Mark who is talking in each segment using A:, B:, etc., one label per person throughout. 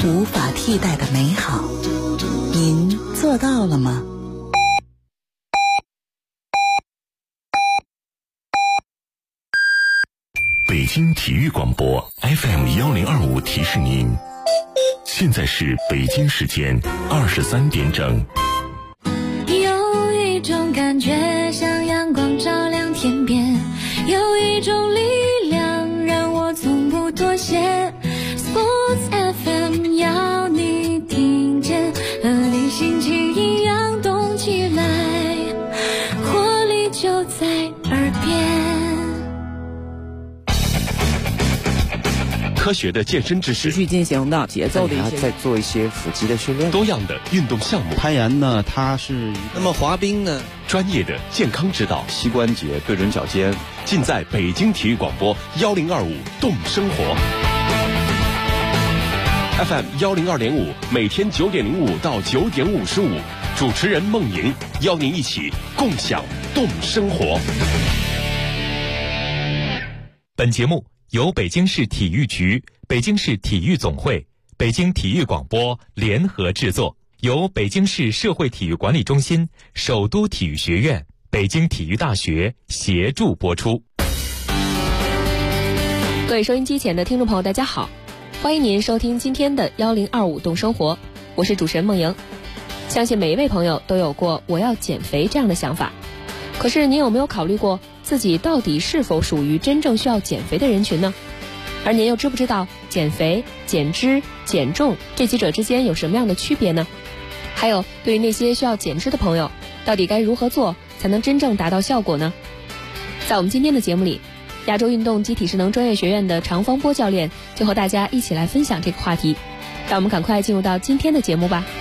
A: 无法替代的美好。您做到了吗？
B: 北京体育广播 FM1025提示您，现在是北京时间23点整。
C: 有一种感觉像阳光照亮天边，有一种力量让我从不妥协。 Sports FM 要你听见，和你心情一样动起来，活力就在耳边。
D: 科学的健身知识，
E: 持续进行的节奏的一些，
F: 再做一些腹肌的训练。
D: 多样的运动项目，
F: 攀岩呢，它是
G: 那么滑冰呢，
D: 专业的健康指导，
F: 膝关节对准脚尖，
D: 尽在北京体育广播1025动生活 FM102.5，每天9点05到9点55，主持人孟莹邀您一起共享动生活。
H: 本节目由北京市体育局、北京市体育总会、北京体育广播联合制作，由北京市社会体育管理中心、首都体育学院、北京体育大学协助播出。
I: 各位收音机前的听众朋友，大家好，欢迎您收听今天的1025动生活，我是主持人孟莹。相信每一位朋友都有过我要减肥这样的想法，可是您有没有考虑过自己到底是否属于真正需要减肥的人群呢？而您又知不知道减肥、减脂、减重这几者之间有什么样的区别呢？还有，对于那些需要减脂的朋友，到底该如何做才能真正达到效果呢？在我们今天的节目里，亚洲运动机体适能专业学院的常方波教练就和大家一起来分享这个话题。让我们赶快进入到今天的节目吧。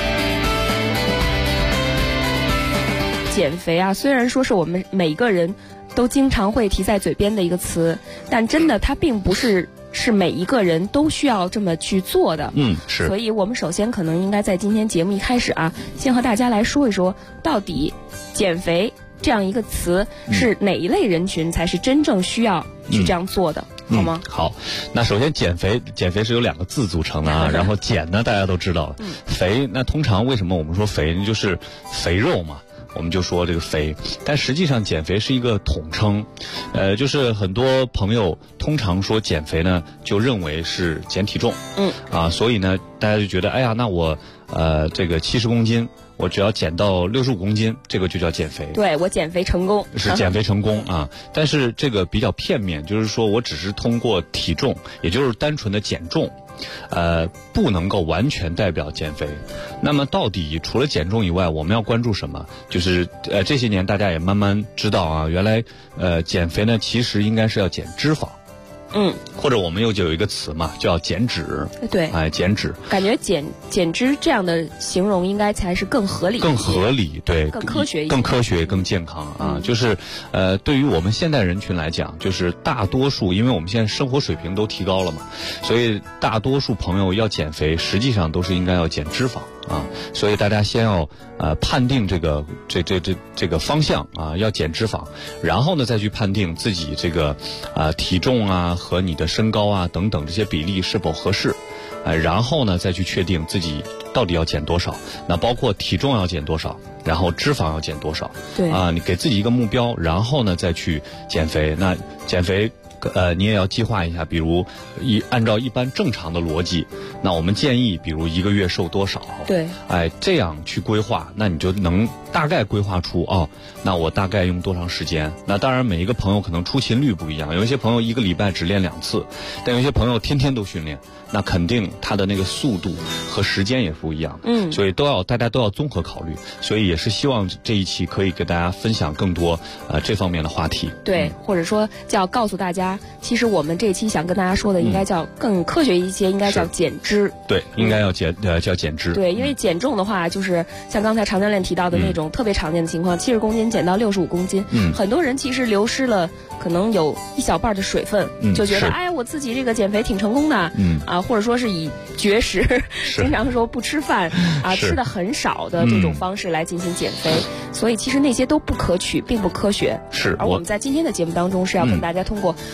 I: 减肥啊，虽然说是我们每个人都经常会提在嘴边的一个词，但真的它并不是每一个人都需要这么去做的。
F: 是。
I: 所以我们首先可能应该在今天节目一开始啊，先和大家来说一说，到底减肥这样一个词是哪一类人群才是真正需要去这样做的，好吗？
F: 好，那首先减肥是由2个字组成的啊，然后减呢大家都知道了，肥那通常为什么我们说肥就是肥肉嘛。我们就说这个肥，但实际上减肥是一个统称，就是很多朋友通常说减肥呢，就认为是减体重，所以呢，大家就觉得，哎呀，那我这个70公斤，我只要减到65公斤，这个就叫减肥。
I: 对，我减肥成功，
F: 是减肥成功啊。但是这个比较片面，就是说我只是通过体重，也就是单纯的减重。不能够完全代表减肥。那么到底除了减重以外，我们要关注什么？就是这些年大家也慢慢知道啊，原来减肥呢其实应该是要减脂肪。或者我们就有一个词嘛，叫减脂。
I: 对，
F: 减脂。
I: 感觉减脂这样的形容应该才是更合理、
F: 更合理，对，
I: 更科学一些、
F: 更科学、更健康啊。就是对于我们现代人群来讲，就是大多数，因为我们现在生活水平都提高了嘛，所以大多数朋友要减肥，实际上都是应该要减脂肪。所以大家先要判定这个方向啊，要减脂肪，然后呢再去判定自己这个体重啊和你的身高啊等等这些比例是否合适，然后呢再去确定自己到底要减多少。那包括体重要减多少，然后脂肪要减多少。
I: 对
F: 你给自己一个目标，然后呢再去减肥。那减肥你也要计划一下，比如按照一般正常的逻辑，那我们建议比如1个月瘦多少，
I: 对，
F: 这样去规划，那你就能大概规划出那我大概用多长时间。那当然每一个朋友可能出勤率不一样，有一些朋友1个礼拜只练2次，但有些朋友天天都训练，那肯定他的那个速度和时间也不一样。所以大家都要综合考虑，所以也是希望这一期可以给大家分享更多这方面的话题。
I: 对，或者说就要告诉大家，其实我们这一期想跟大家说的应该叫更科学一些，应该叫减脂。
F: 对，应该要叫减脂。
I: 对，因为减重的话，就是像刚才常教练提到的那种特别常见的情况，70公斤减到65公斤，很多人其实流失了可能有一小半的水分，就觉得我自己这个减肥挺成功的，或者说是以绝食，经常说不吃饭吃的很少的这种方式来进行减肥，所以其实那些都不可取，并不科学。
F: 是。
I: 而我们在今天的节目当中是要跟大家通过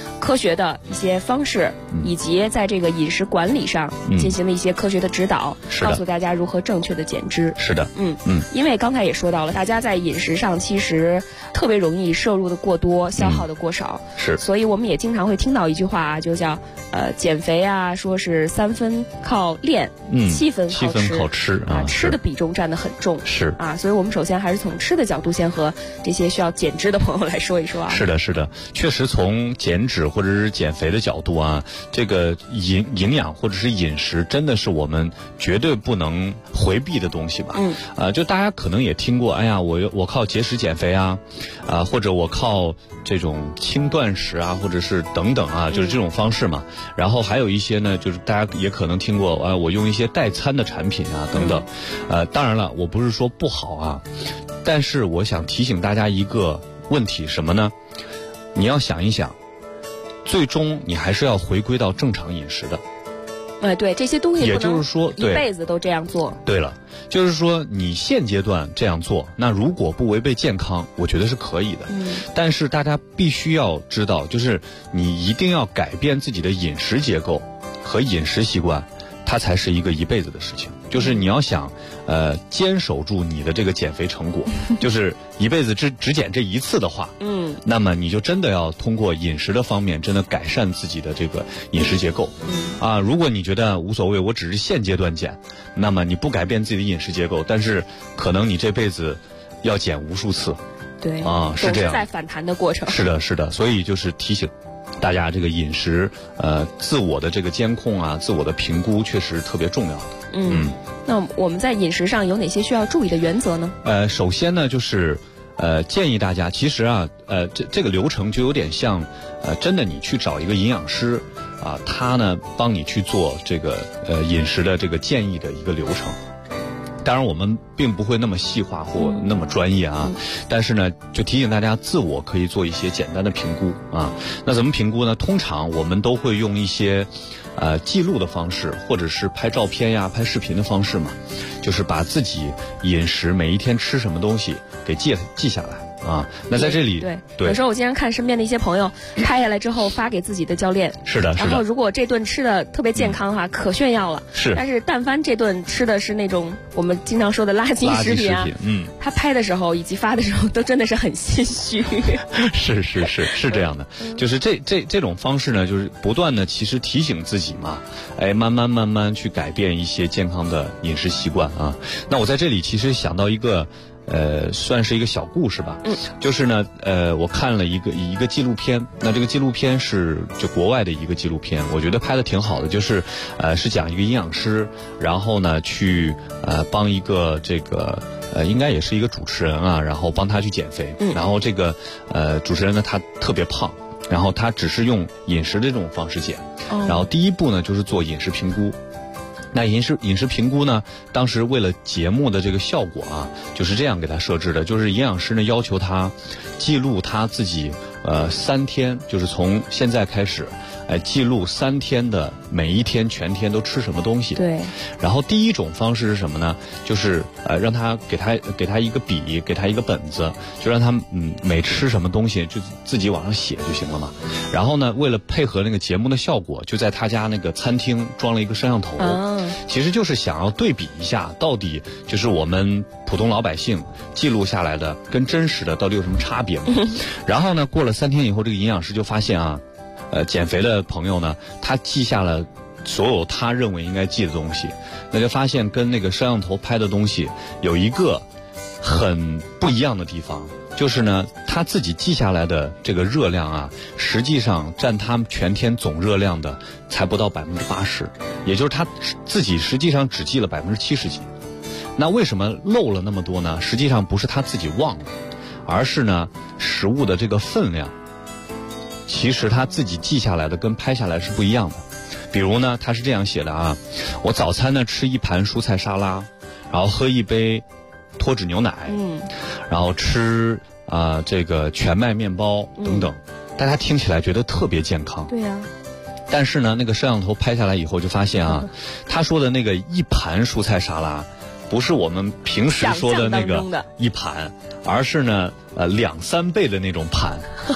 I: 科学的一些方式，以及在这个饮食管理上进行了一些科学的指导，告诉大家如何正确的减脂。
F: 是的，
I: 因为刚才也说到了，大家在饮食上其实特别容易摄入的过多，消耗的过少，
F: 是，
I: 所以我们也经常会听到一句话啊，就叫减肥啊，说是3分靠练，7分靠吃
F: 啊，
I: 吃的比重占得很重，
F: 是
I: 啊，所以我们首先还是从吃的角度先和这些需要减脂的朋友来说一说啊。
F: 是的，是的，确实从减脂或者是减肥的角度啊，这个营养或者是饮食真的是我们绝对不能回避的东西吧。就大家可能也听过，哎呀，我靠节食减肥啊，或者我靠这种轻断食啊，或者是等等啊，就是这种方式嘛。然后还有一些呢，就是大家也可能听过，我用一些代餐的产品啊等等。当然了，我不是说不好啊，但是我想提醒大家一个问题，什么呢？你要想一想，最终你还是要回归到正常饮食的。
I: 对，这些东西
F: 也就是说
I: 一辈子都这样做。
F: 对了，就是说你现阶段这样做，那如果不违背健康，我觉得是可以的。但是大家必须要知道，就是你一定要改变自己的饮食结构和饮食习惯，它才是一个一辈子的事情。就是你要想坚守住你的这个减肥成果，就是一辈子只减这一次的话，那么你就真的要通过饮食的方面真的改善自己的这个饮食结构。如果你觉得无所谓，我只是现阶段减，那么你不改变自己的饮食结构，但是可能你这辈子要减无数次。
I: 对
F: 是这样，
I: 在反弹的过程。
F: 是的，是的，所以就是提醒大家，这个饮食自我的这个监控啊，自我的评估确实特别重要的。
I: 那我们在饮食上有哪些需要注意的原则呢？
F: 首先呢，就是建议大家，其实啊，这个流程就有点像真的你去找一个营养师啊，他呢帮你去做这个饮食的这个建议的一个流程。当然我们并不会那么细化或那么专业啊，但是呢就提醒大家自我可以做一些简单的评估啊。那怎么评估呢？通常我们都会用一些记录的方式，或者是拍照片呀、拍视频的方式嘛，就是把自己饮食每一天吃什么东西给记下来。那在这里
I: 对，有时候我经常看身边的一些朋友拍下来之后发给自己的教练，
F: 是的，
I: 然后如果这顿吃的特别健康的话，可炫耀了。
F: 是，
I: 但是但凡这顿吃的是那种我们经常说的垃圾食品啊，他拍的时候以及发的时候都真的是很心虚。
F: 是这样的，就是这种方式呢，就是不断的其实提醒自己嘛，慢慢去改变一些健康的饮食习惯啊。那我在这里其实想到一个。算是一个小故事吧。就是呢，我看了一个纪录片，那这个纪录片是就国外的一个纪录片，我觉得拍的挺好的，就是是讲一个营养师，然后呢去帮一个这个应该也是一个主持人啊，然后帮他去减肥。然后这个主持人呢他特别胖，然后他只是用饮食的这种方式减。然后第一步呢就是做饮食评估。那饮食评估呢，当时为了节目的这个效果啊，就是这样给他设置的，就是营养师呢要求他记录他自己3天，就是从现在开始，记录3天的每一天全天都吃什么东西。
I: 对。
F: 然后第一种方式是什么呢？就是让他给他一个笔，给他一个本子，就让他每吃什么东西就自己往上写就行了嘛。然后呢，为了配合那个节目的效果，就在他家那个餐厅装了一个摄像头。其实就是想要对比一下，到底就是我们普通老百姓记录下来的跟真实的到底有什么差别嘛？然后呢，过了3天以后，这个营养师就发现啊，减肥的朋友呢，他记下了所有他认为应该记的东西，那就发现跟那个摄像头拍的东西有一个很不一样的地方，就是呢，他自己记下来的这个热量啊，实际上占他全天总热量的才不到80%，也就是他自己实际上只记了70%几。那为什么漏了那么多呢？实际上不是他自己忘了，而是呢，食物的这个分量，其实他自己记下来的跟拍下来是不一样的。比如呢，他是这样写的啊，我早餐呢吃1盘蔬菜沙拉，然后喝1杯脱脂牛奶，然后吃这个全麦面包等等，大家听起来觉得特别健康。
I: 对呀。
F: 但是呢，那个摄像头拍下来以后就发现啊，他说的那个1盘蔬菜沙拉，不是我们平时说的那个1盘，而是呢2-3倍的那种盘。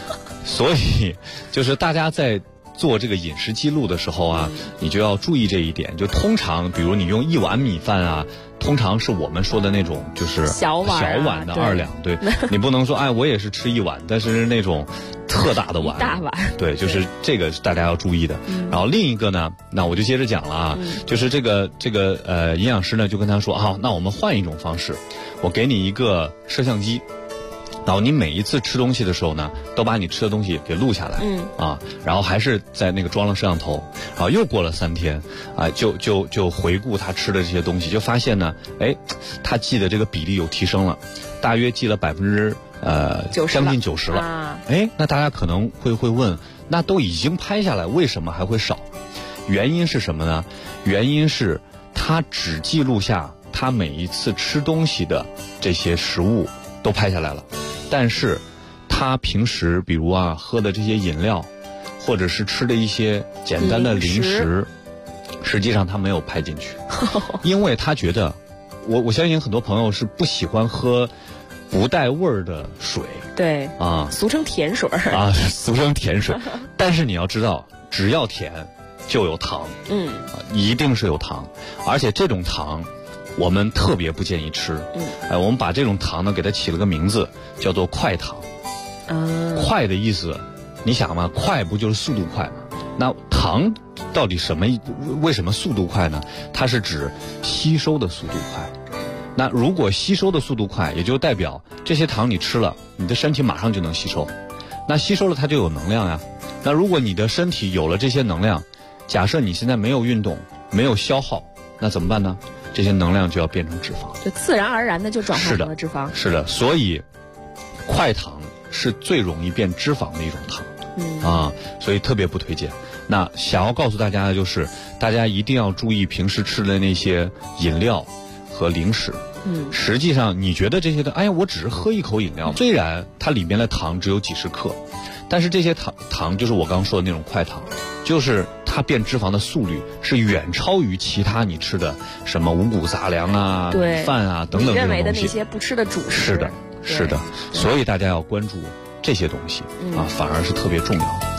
F: 所以就是大家在做这个饮食记录的时候啊，你就要注意这一点。就通常，比如你用1碗米饭啊，通常是我们说的那种，就是
I: 小碗
F: 的2两，对，你不能说我也是吃1碗，但是那种特大的碗，
I: 大碗，
F: 对，就是这个是大家要注意的。然后另一个呢，那我就接着讲了啊，就是这个营养师呢就跟他说，好，那我们换一种方式，我给你一个摄像机。然后你每一次吃东西的时候呢，都把你吃的东西给录下来，然后还是在那个装了摄像头，然后又过了3天，就回顾他吃的这些东西，就发现呢，他记的这个比例有提升了，大约记了90%，将近90%了。那大家可能会问，那都已经拍下来，为什么还会少？原因是什么呢？原因是他只记录下他每一次吃东西的这些食物都拍下来了。但是，他平时比如喝的这些饮料，或者是吃的一些简单的零食，实际上他没有拍进去，因为他觉得，我相信很多朋友是不喜欢喝不带味儿的水，
I: 对俗称甜水
F: 俗称甜水。但是你要知道，只要甜就有糖，一定是有糖，而且这种糖我们特别不建议吃。我们把这种糖呢给它起了个名字，叫做快糖。快的意思，你想嘛，快不就是速度快吗？那糖到底为什么速度快呢？它是指吸收的速度快。那如果吸收的速度快，也就代表这些糖你吃了，你的身体马上就能吸收。那吸收了它就有能量呀。那如果你的身体有了这些能量，假设你现在没有运动，没有消耗，那怎么办呢？这些能量就要变成脂肪，
I: 就自然而然的就转化成了脂肪。
F: 是的，所以快糖是最容易变脂肪的一种糖，所以特别不推荐。那想要告诉大家的就是，大家一定要注意平时吃的那些饮料和零食。实际上你觉得这些的，我只是喝一口饮料，虽然它里面的糖只有几十克，但是这些糖就是我刚说的那种快糖，就是它变脂肪的速率是远超于其他你吃的什么五谷杂粮啊、米饭啊等等这种东西。你认为的
I: 那些不吃的主食。
F: 是的，所以大家要关注这些东西反而是特别重要的。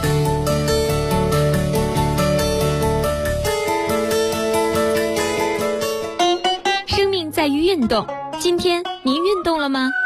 C: 生命在于运动，今天您运动了吗？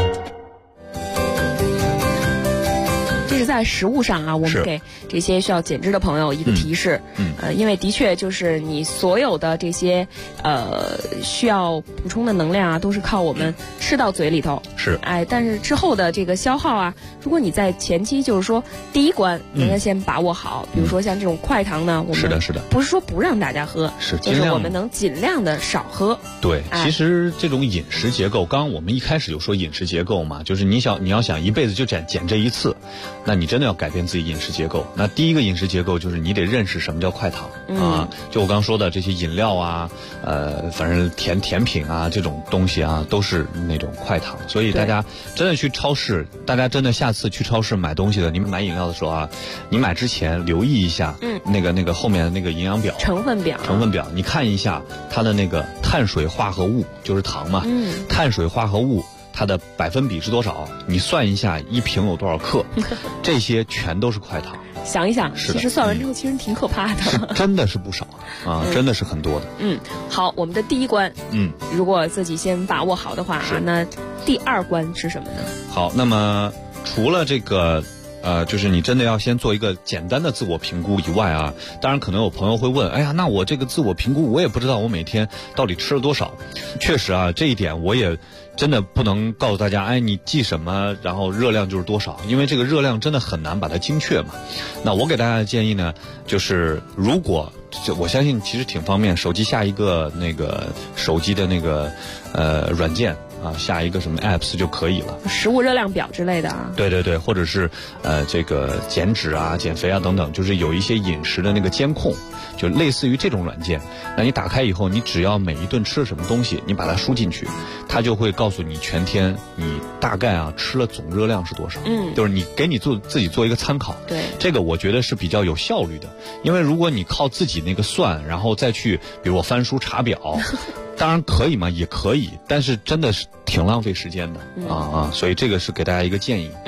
I: 这是在食物上我们给这些需要减脂的朋友一个提示。因为的确就是你所有的这些需要补充的能量都是靠我们吃到嘴里头。但是之后的这个消耗如果你在前期就是说第一关能够先把握好，比如说像这种快糖呢，我们不是说不让大家喝，就是我们能尽量的少喝。
F: 对，其实这种饮食结构，刚刚我们一开始就说饮食结构嘛，就是你要想一辈子就减这一次，那你真的要改变自己饮食结构。那第一个饮食结构就是你得认识什么叫快糖就我刚说的这些饮料反正甜品这种东西都是那种快糖。所以大家真的去超市，大家真的下次去超市买东西的，你们买饮料的时候你买之前留意一下那个后面的那个营养表、
I: 成分表，
F: 你看一下它的那个碳水化合物，就是糖嘛，碳水化合物它的百分比是多少，你算一下一瓶有多少克，这些全都是快糖。
I: 想一想，其实算完之后其实挺可怕的，
F: 真的是不少真的是很多的。
I: 好，我们的第一关如果自己先把握好的话那第二关是什么呢？
F: 好，那么除了这个就是你真的要先做一个简单的自我评估以外当然可能有朋友会问，那我这个自我评估我也不知道我每天到底吃了多少。确实这一点我也真的不能告诉大家，你记什么然后热量就是多少，因为这个热量真的很难把它精确嘛。那我给大家的建议呢，就是如果我相信其实挺方便，手机下一个那个手机的那个软件下一个什么 apps 就可以了，
I: 食物热量表之类的
F: 对，或者是这个减脂减肥等等，就是有一些饮食的那个监控，就类似于这种软件。那你打开以后，你只要每一顿吃了什么东西，你把它输进去，它就会告诉你全天你大概吃了总热量是多少。就是你给你自己做一个参考。
I: 对，
F: 这个我觉得是比较有效率的，因为如果你靠自己那个算，然后再去比如我翻书查表当然可以嘛，也可以，但是真的是挺浪费时间的所以这个是给大家一个建议。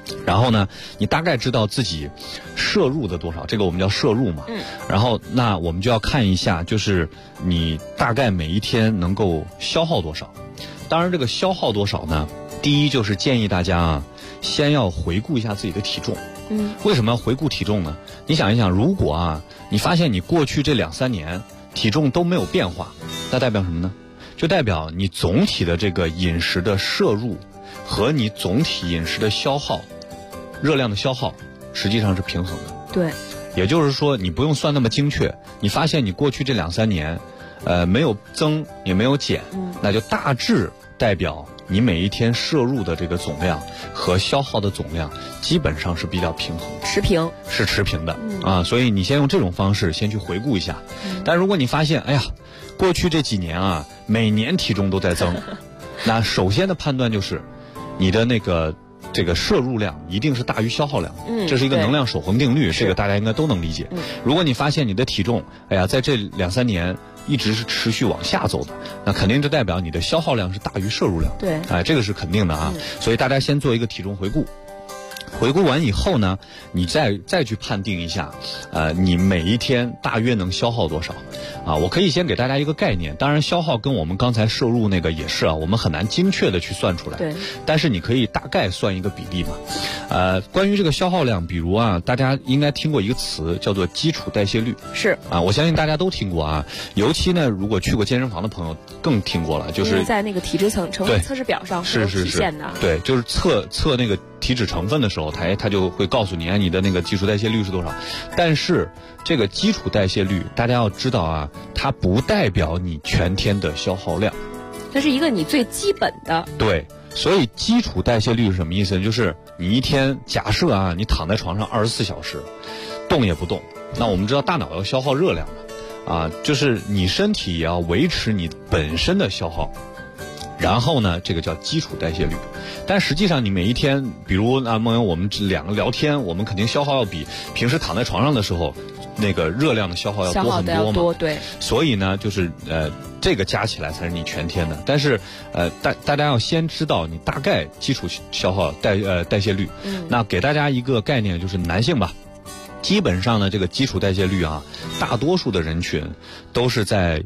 F: 然后呢，你大概知道自己摄入的多少，这个我们叫摄入嘛。然后那我们就要看一下，就是你大概每一天能够消耗多少。当然，这个消耗多少呢？第一就是建议大家啊，先要回顾一下自己的体重。为什么要回顾体重呢？你想一想，如果啊，你发现你过去这2-3年体重都没有变化，那代表什么呢？就代表你总体的这个饮食的摄入和你总体饮食的消耗，热量的消耗实际上是平衡的。
I: 对，
F: 也就是说你不用算那么精确，你发现你过去这2-3年，没有增也没有减，那就大致代表你每一天摄入的这个总量和消耗的总量基本上是比较平衡的，
I: 持平，
F: 是持平的啊。所以你先用这种方式先去回顾一下。但如果你发现，哎呀，过去这几年啊，每年体重都在增，那首先的判断就是你的这个摄入量一定是大于消耗量，这是一个能量守恒定律，这个大家应该都能理解。如果你发现你的体重，哎呀，在这2-3年一直是持续往下走的，那肯定就代表你的消耗量是大于摄入量。
I: 对，
F: 哎，这个是肯定的啊。所以大家先做一个体重回顾。回顾完以后呢，你再去判定一下，你每一天大约能消耗多少啊？我可以先给大家一个概念，当然消耗跟我们刚才摄入那个也是啊，我们很难精确的去算出来。
I: 对，
F: 但是你可以大概算一个比例嘛。关于这个消耗量，比如啊，大家应该听过一个词叫做基础代谢率。
I: 是啊，
F: 我相信大家都听过啊，尤其呢，如果去过健身房的朋友更听过了，就是
I: 在那个体脂成分测试表上是体现的。
F: 对，就是测那个体脂成分的时候，它就会告诉你你的那个基础代谢率是多少。但是这个基础代谢率大家要知道啊，它不代表你全天的消耗量，
I: 它是一个你最基本的。对，
F: 所以基础代谢率是什么意思呢？就是你一天假设啊，你躺在床上24小时动也不动，那我们知道大脑要消耗热量的啊，就是你身体也要维持你本身的消耗，然后呢，这个叫基础代谢率。但实际上你每一天，比如梦游我们两个聊天，我们肯定消耗要比平时躺在床上的时候那个热量的消耗要多很多嘛。
I: 对。
F: 所以呢，就是这个加起来才是你全天的。但是大家要先知道你大概基础消耗代谢率。那给大家一个概念，就是男性吧，基本上呢，这个基础代谢率啊，大多数的人群都是在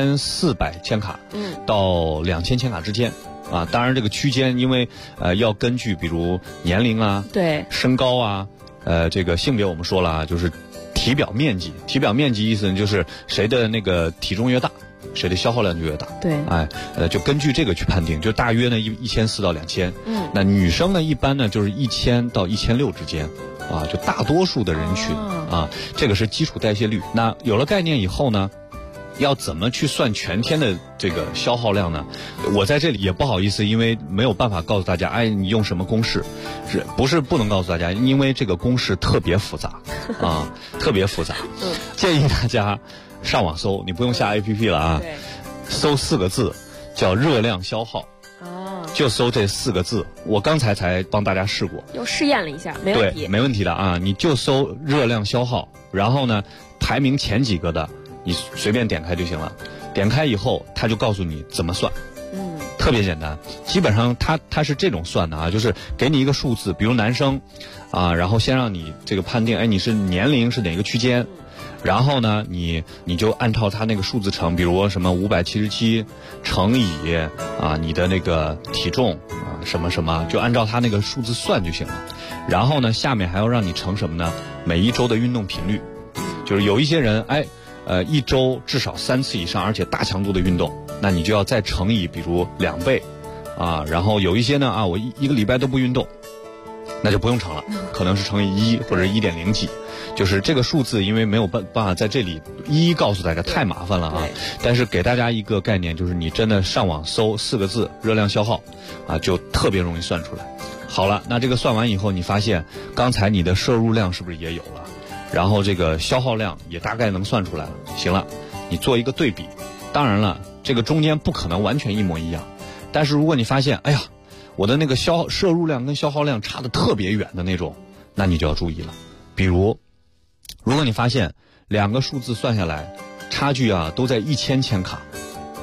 F: 1400千卡到2000千卡之间啊。当然这个区间因为要根据比如年龄啊、
I: 对
F: 身高啊、这个性别我们说了啊，就是体表面积意思呢就是谁的那个体重越大，谁的消耗量就越大。
I: 对，
F: 就根据这个去判定，就大约呢1400到2000。那女生呢一般呢就是1000到1600之间。啊，就大多数的人群啊，这个是基础代谢率。那有了概念以后呢，要怎么去算全天的这个消耗量呢？我在这里也不好意思，因为没有办法告诉大家，你用什么公式，不是不能告诉大家，因为这个公式特别复杂啊，特别复杂。建议大家上网搜，你不用下 APP 了啊，搜4个字，叫热量消耗。就搜这4个字，我刚才帮大家试过，
I: 又试验了一下，没问题，
F: 对，没问题的啊！你就搜热量消耗，然后呢，排名前几个的，你随便点开就行了。点开以后，它就告诉你怎么算，特别简单。基本上它是这种算的啊，就是给你一个数字，比如男生，啊，然后先让你这个判定，你是年龄是哪个区间。然后呢，你就按照它那个数字乘，比如什么577乘以你的那个体重啊什么什么，就按照它那个数字算就行了。然后呢，下面还要让你乘什么呢？每一周的运动频率，就是有一些人一周至少3次以上，而且大强度的运动，那你就要再乘以比如2倍啊。然后有一些呢我一个礼拜都不运动，那就不用乘了，可能是乘以1或者1.0几。就是这个数字，因为没有办法在这里一一告诉大家，太麻烦了啊。但是给大家一个概念，就是你真的上网搜4个字热量消耗啊，就特别容易算出来。好了，那这个算完以后，你发现刚才你的摄入量是不是也有了？然后这个消耗量也大概能算出来了。行了，你做一个对比。当然了，这个中间不可能完全一模一样，但是如果你发现，我的那个摄入量跟消耗量差得特别远的那种，那你就要注意了。比如果你发现2个数字算下来差距都在1000千卡，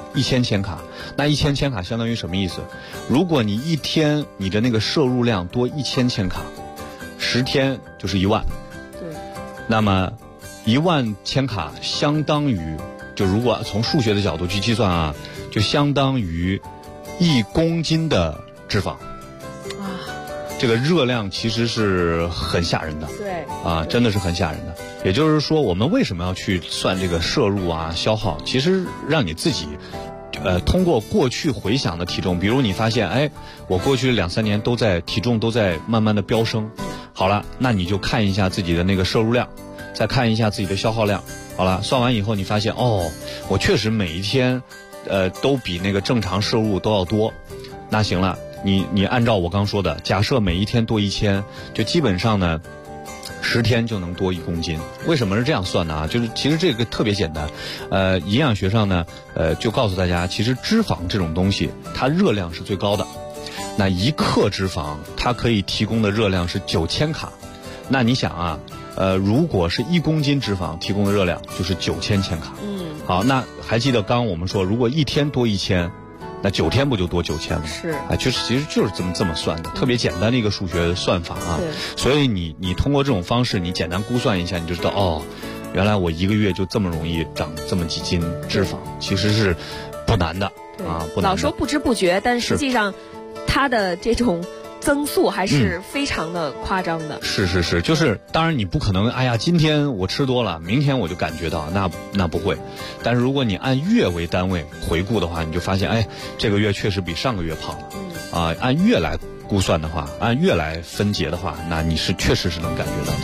F: 1000千卡。那1000千卡相当于什么意思？如果你一天你的那个摄入量多1000千卡，10天就是1万。
I: 对。
F: 那么1万千卡相当于，就如果从数学的角度去计算啊，就相当于1公斤的脂肪。这个热量其实是很吓人的，
I: 对
F: 啊，真的是很吓人的。也就是说，我们为什么要去算这个摄入啊、消耗？其实让你自己，通过过去回想的体重，比如你发现，哎，我过去2、3年体重都在慢慢的飙升，好了，那你就看一下自己的那个摄入量，再看一下自己的消耗量，好了，算完以后你发现，哦，我确实每一天，都比那个正常摄入都要多，那行了。你按照我刚说的，假设每一天多1000，就基本上呢，10天就能多1公斤。为什么是这样算的啊？就是其实这个特别简单，营养学上呢，就告诉大家，其实脂肪这种东西，它热量是最高的。那1克脂肪，它可以提供的热量是9000卡。那你想啊，如果是1公斤脂肪提供的热量就是9000千卡。好，那还记得刚刚我们说，如果一天多1000。那9天不就多9000了？
I: 是，
F: 其实就是这么算的，特别简单的一个数学算法啊。所以你通过这种方式，你简单估算一下，你就知道哦，原来我1个月就这么容易长这么几斤脂肪，其实是不难的啊，不难的。
I: 老说不知不觉，但实际上它的这种增速还是非常的夸张的。
F: 是，就是当然你不可能，哎呀，今天我吃多了，明天我就感觉到，那不会。但是如果你按月为单位回顾的话，你就发现，哎，这个月确实比上个月胖了。啊，按月来估算的话，按月来分解的话，那你是确实是能感觉到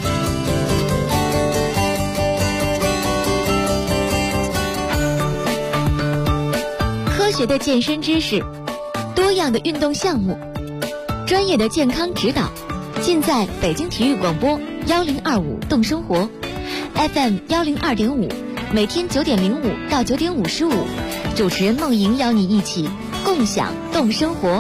C: 的。科学的健身知识，多样的运动项目。专业的健康指导，尽在北京体育广播1025动生活 FM 102.5，每天9点05到9点55，主持人梦莹邀你一起共享动生活。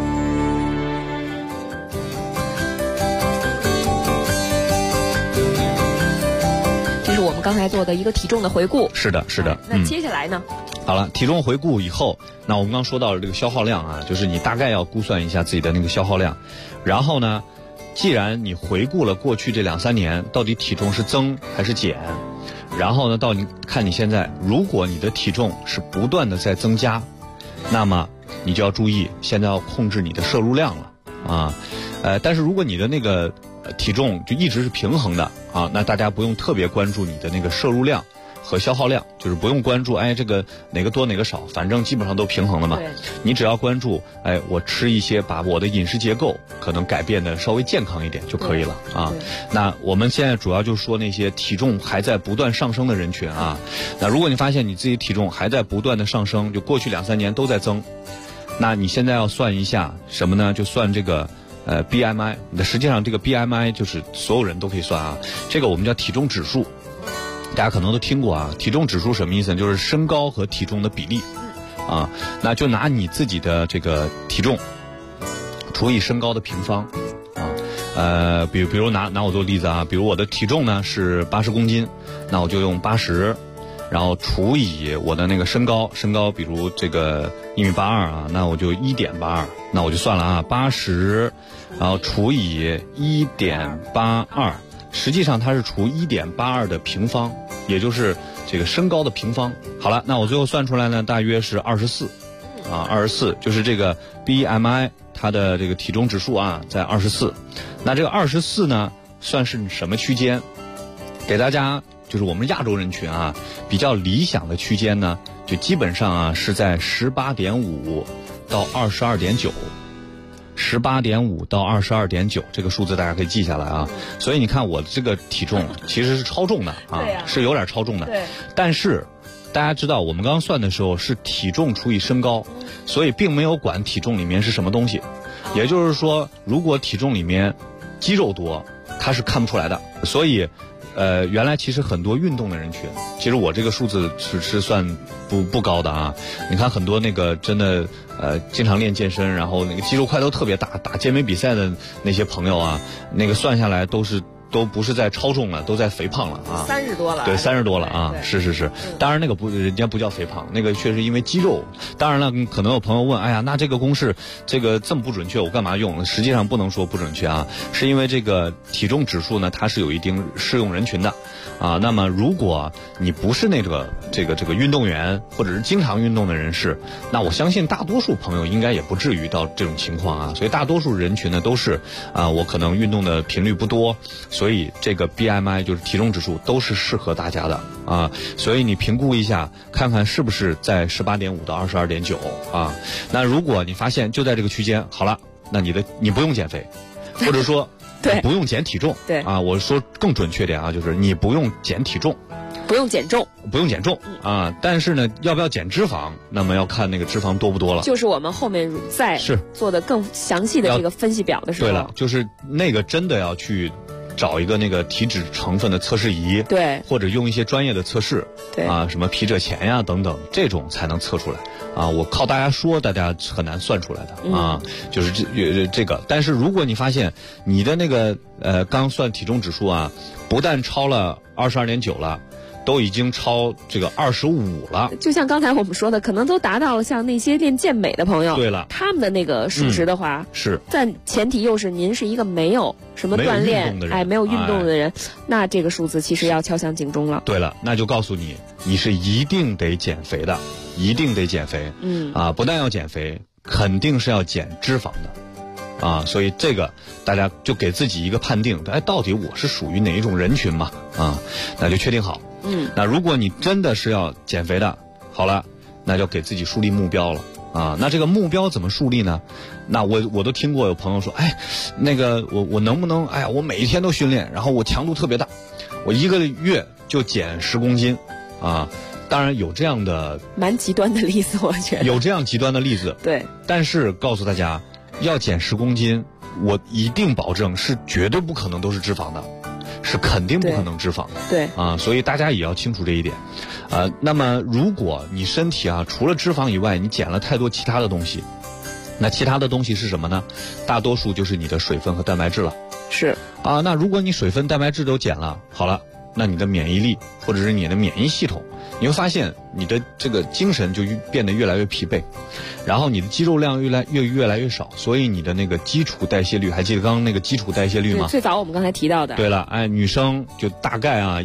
I: 这是我们刚才做的一个体重的回顾。
F: 是的。
I: 那接下来呢？
F: 好了，体重回顾以后，那我们刚说到了这个消耗量啊，就是你大概要估算一下自己的那个消耗量，然后呢，既然你回顾了过去这2、3年到底体重是增还是减，然后呢，看你现在，如果你的体重是不断的在增加，那么你就要注意，现在要控制你的摄入量了啊，但是如果你的那个体重就一直是平衡的啊，那大家不用特别关注你的那个摄入量和消耗量，就是不用关注，哎，这个哪个多哪个少，反正基本上都平衡了嘛。你只要关注，哎，我吃一些，把我的饮食结构可能改变的稍微健康一点就可以了啊。那我们现在主要就是说那些体重还在不断上升的人群啊。那如果你发现你自己体重还在不断的上升，就过去2、3年都在增，那你现在要算一下什么呢？就算这个BMI。那实际上这个 BMI 就是所有人都可以算啊，这个我们叫体重指数。大家可能都听过啊，体重指数什么意思呢？就是身高和体重的比例，啊，那就拿你自己的这个体重除以身高的平方，啊，比如拿我做例子啊，比如我的体重呢是80公斤，那我就用80，然后除以我的那个身高，比如这个1.82米啊，那我就1.82，那我就算了啊，80，然后除以1.82。实际上它是除1.82的平方，也就是这个身高的平方。好了，那我最后算出来呢，大约是24，啊，24就是这个 BMI 它的这个体重指数啊，在24。那这个24呢，算是什么区间？给大家就是我们亚洲人群啊，比较理想的区间呢，就基本上啊是在18.5到22.9。18.5到22.9，这个数字大家可以记下来啊。所以你看我的这个体重其实是超重的啊，是有点超重的。对。但是大家知道我们刚刚算的时候是体重除以身高，所以并没有管体重里面是什么东西。也就是说，如果体重里面肌肉多，它是看不出来的。所以原来其实很多运动的人群，其实我这个数字是算不高的啊。你看很多那个真的经常练健身，然后那个肌肉块都特别大，打健美比赛的那些朋友啊，那个算下来都是都不是在超重了，都在肥胖了啊
E: ，30多了，
F: 对，30多了啊，是，当然那个人家不叫肥胖，那个确实因为肌肉。当然了，可能有朋友问，哎呀，那这个公式这个这么不准确，我干嘛用？实际上不能说不准确啊，是因为这个体重指数呢，它是有一定适用人群的啊。那么如果你不是那个这个运动员或者是经常运动的人士，那我相信大多数朋友应该也不至于到这种情况啊。所以大多数人群呢都是啊，我可能运动的频率不多，所以这个 BMI 就是体重指数都是适合大家的啊。所以你评估一下，看看是不是在18.5到22.9啊。那如果你发现就在这个区间，好了，那你不用减肥，或者说
I: 对，
F: 不用减体重，
I: 对
F: 啊，我说更准确点啊，就是你不用减体重。
I: 不用减重，
F: 啊，但是呢，要不要减脂肪，那么要看那个脂肪多不多了。
I: 就是我们后面在做的更详细的这个分析表的时候，
F: 对了，就是那个真的要去找一个那个体脂成分的测试仪，
I: 对，
F: 或者用一些专业的测试，
I: 对
F: 啊，什么皮赭钳呀等等，这种才能测出来啊。我靠大家说，大家很难算出来的啊。就是这个，但是如果你发现你的那个刚算体重指数啊，不但超了22.9了。都已经超这个25了，
I: 就像刚才我们说的，可能都达到了像那些练健美的朋友，
F: 对了，
I: 他们的那个数值的话，
F: 是，
I: 但前提又是您是一个没有什么锻炼，没有运动的人，那这个数字其实要敲响警钟了。
F: 对了，那就告诉你，你是一定得减肥的，一定得减肥，不但要减肥，肯定是要减脂肪的。啊，所以这个大家就给自己一个判定，哎，到底我是属于哪一种人群嘛？啊，那就确定好。那如果你真的是要减肥的，好了，那就给自己树立目标了啊。那这个目标怎么树立呢？那我都听过有朋友说，哎，那个我能不能，哎呀，我每一天都训练，然后我强度特别大，我1个月就减10公斤啊。当然有这样的
I: 蛮极端的例子，我觉得
F: 有这样极端的例子，
I: 对。
F: 但是告诉大家，要减10公斤，我一定保证是绝对不可能都是脂肪的，是肯定不可能脂肪的。
I: 对
F: 啊，所以大家也要清楚这一点。那么如果你身体啊除了脂肪以外，你减了太多其他的东西，那其他的东西是什么呢？大多数就是你的水分和蛋白质了。
I: 是
F: 啊，那如果你水分、蛋白质都减了，好了，那你的免疫力或者是你的免疫系统，你会发现你的这个精神就变得越来越疲惫，然后你的肌肉量越来越少，所以你的那个基础代谢率，还记得刚刚那个基础代谢率吗？
I: 最早我们刚才提到的。
F: 对了，哎，女生就大概啊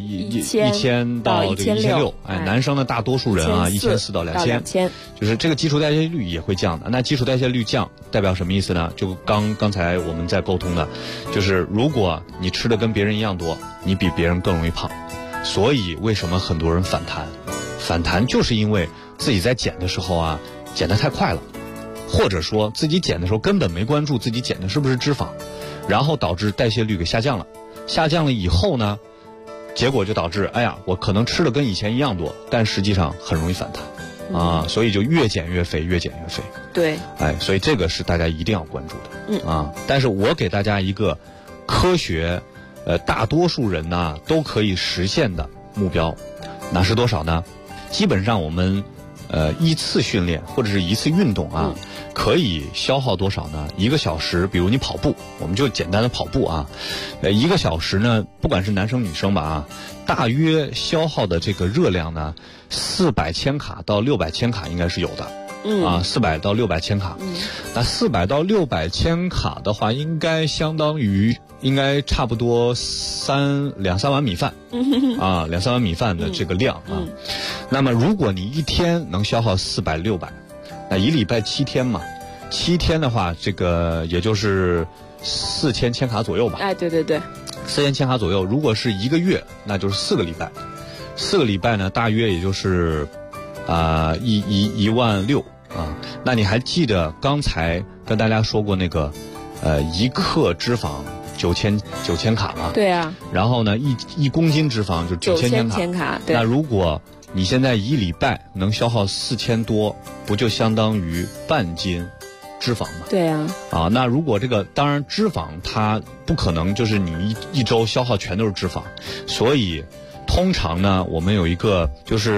F: 1000到1600，哎，男生的大多数人啊1400到2000，就是这个基础代谢率也会降的。那基础代谢率降代表什么意思呢？就刚才我们在沟通的，就是如果你吃的跟别人一样多，你比别人更容易胖。所以为什么很多人反弹？反弹就是因为自己在减的时候啊，减得太快了，或者说自己减的时候根本没关注自己减的是不是脂肪，然后导致代谢率给下降了。下降了以后呢，结果就导致，哎呀，我可能吃的跟以前一样多，但实际上很容易反弹啊，所以就越减越肥，越减越肥。
I: 对，
F: 哎，所以这个是大家一定要关注的。但是我给大家一个科学，大多数人呢都可以实现的目标，那是多少呢？基本上我们一次训练或者是一次运动啊，可以消耗多少呢？1个小时，比如你跑步，我们就简单的跑步啊，1个小时呢，不管是男生女生吧啊，大约消耗的这个热量呢，400千卡到600千卡应该是有的。400到600千卡，那400到600千卡的话，应该差不多2、3碗米饭啊，2、3碗米饭的这个量啊。那么如果你一天能消耗400、600，那1礼拜7天嘛，7天的话，这个也就是4000千卡左右吧。
I: 哎，对对对
F: ，4000千卡左右。如果是1个月，那就是4个礼拜，4个礼拜呢，大约也就是16000啊。那你还记得刚才跟大家说过那个1克脂肪9000卡吗？
I: 对啊。
F: 然后呢，1公斤脂肪就9000千卡。
I: 对。
F: 那如果你现在1礼拜能消耗4000多，不就相当于半斤脂肪吗？
I: 对啊。
F: 啊，那如果这个当然脂肪它不可能就是你一周消耗全都是脂肪，所以通常呢，我们有一个就是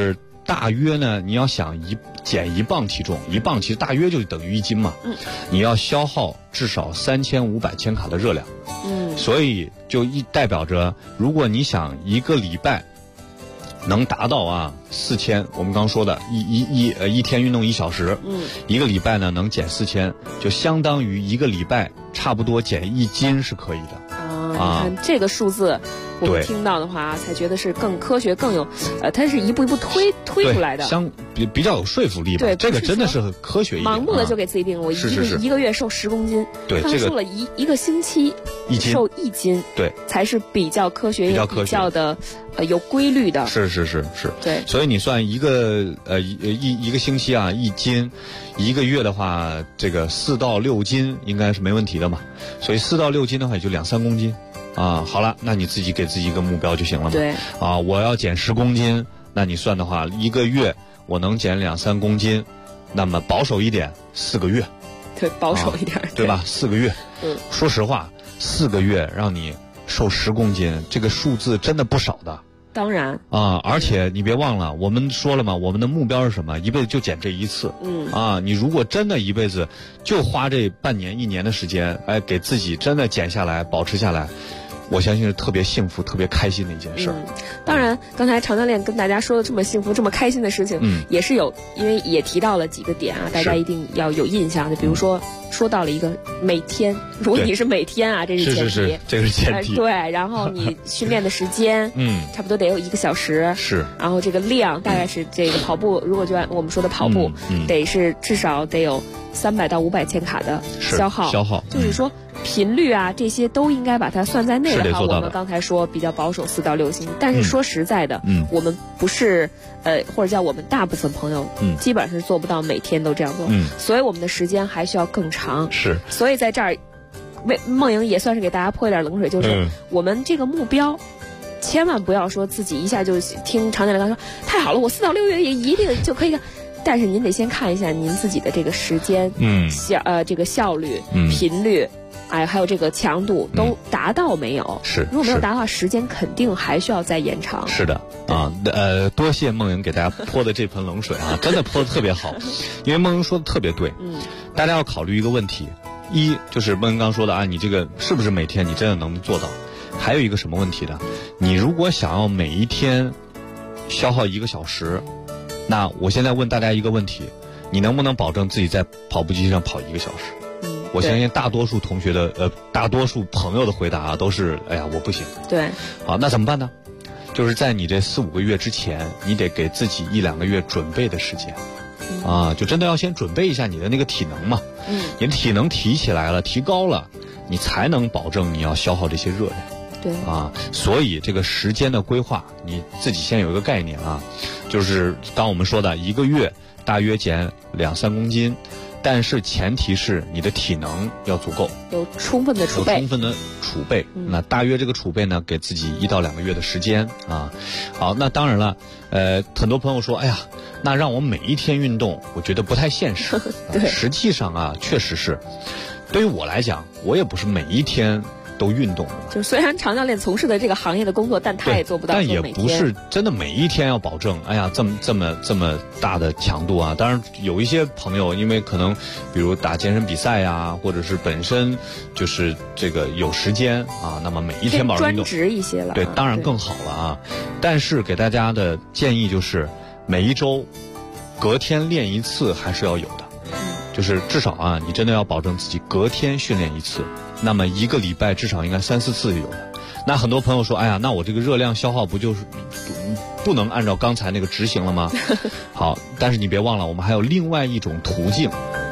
F: 大约呢，你要想减1磅体重，1磅其实大约就等于1斤嘛。你要消耗至少3500千卡的热量。所以就代表着，如果你想一个礼拜能达到4000，我们刚说的一天运动1小时，一个礼拜呢能减4000，就相当于一个礼拜差不多减1斤是可以的。
I: 你看这个数字，我们听到的话才觉得是更科学，更有它是一步一步推出来的，
F: 比较有说服力吧。对，这个真的是很科学一点。
I: 盲目的就给自己定，我一个月瘦10公斤，
F: 对，
I: 他说了一个星期瘦1斤，
F: 对，
I: 才是比较科学，也比较的有规律的。
F: 是，
I: 对。
F: 所以你算一个一个星期1斤，一个月的话，这个4到6斤应该是没问题的嘛。所以4到6斤的话，也就2-3公斤。好了，那你自己给自己一个目标就行了嘛。
I: 对。
F: 我要减10公斤，那你算的话，一个月我能减2-3公斤，那么保守一点，4个月。
I: 对，保守一点，
F: 对吧？4个月。说实话，4个月让你瘦10公斤，这个数字真的不少的。
I: 当然。
F: 而且你别忘了，我们说了嘛，我们的目标是什么？一辈子就减这一次。你如果真的一辈子就花这半年1年的时间，给自己真的减下来，保持下来。我相信是特别幸福、特别开心的一件事。
I: 当然，刚才常教练跟大家说的这么幸福、这么开心的事情，也是有，因为也提到了几个点大家一定要有印象的。比如说到了一个每天，如果你是每天这是前提，
F: 是这个是前提。
I: 对，然后你训练的时间，差不多得有1个小时。
F: 是。
I: 然后这个量大概是这个跑步，如果就按我们说的跑步，得是至少得有300到500千卡的消耗。就是说。频率这些都应该把它算在内的话，我们刚才说比较保守4到6斤，但是说实在的，我们不是或者叫我们大部分朋友，基本上是做不到每天都这样做，所以我们的时间还需要更长。
F: 是，
I: 所以在这儿，梦莹也算是给大家泼一点冷水，就是我们这个目标。千万不要说自己一下就听常教练说太好了，我4到6月也一定就可以。但是您得先看一下您自己的这个时间，这个效率、频率。还有这个强度都达到没有？
F: 是，
I: 如果没有达到，时间肯定还需要再延长。
F: 是的多谢梦莹给大家泼的这盆冷水真的泼的特别好，因为梦莹说的特别对。大家要考虑一个问题，一就是梦莹刚说的你这个是不是每天你真的能做到？还有一个什么问题呢？你如果想要每一天消耗1个小时，那我现在问大家一个问题，你能不能保证自己在跑步机上跑1个小时？我相信大多数同学的大多数朋友的回答都是我不行。
I: 对。
F: 好，那怎么办呢？就是在你这4-5个月之前，你得给自己1-2个月准备的时间。就真的要先准备一下你的那个体能嘛。你的体能提起来了，提高了，你才能保证你要消耗这些热量。
I: 对。
F: 所以这个时间的规划，你自己先有一个概念就是刚我们说的1个月大约减2-3公斤。但是前提是你的体能要足够，
I: 有充分的储
F: 备。那大约这个储备呢，给自己1到2个月的时间好，那当然了，很多朋友说，那让我每一天运动，我觉得不太现实。
I: 对，
F: 实际上确实是，对于我来讲，我也不是每一天都运动的。
I: 就是虽然常教练从事的这个行业的工作，但他也做不到。
F: 但也不是真的每一天要保证。这么大的强度当然有一些朋友，因为可能比如打健身比赛或者是本身就是这个有时间那么每一天保证运动
I: 专职一些了。
F: 对，当然更好了但是给大家的建议就是，每一周隔天练1次还是要有的。就是至少你真的要保证自己隔天训练1次。那么1个礼拜至少应该3-4次有的。那很多朋友说，那我这个热量消耗不就是不能按照刚才那个执行了吗？好，但是你别忘了，我们还有另外一种途径。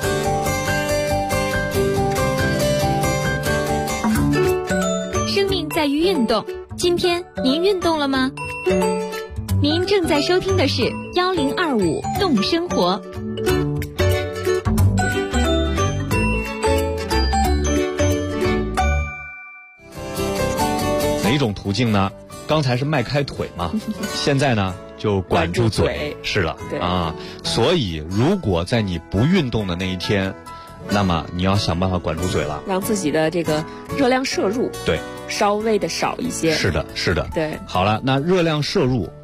C: 生命在于运动，今天您运动了吗？您正在收听的是1025动生活。
F: 哪一种途径呢？刚才是迈开腿嘛，现在呢就管住嘴。是了所以如果在你不运动的那一天，那么你要想办法管住嘴了，
I: 让自己的这个热量摄入
F: 对
I: 稍微的少一些。
F: 是的。
I: 对。
F: 好了，那热量摄入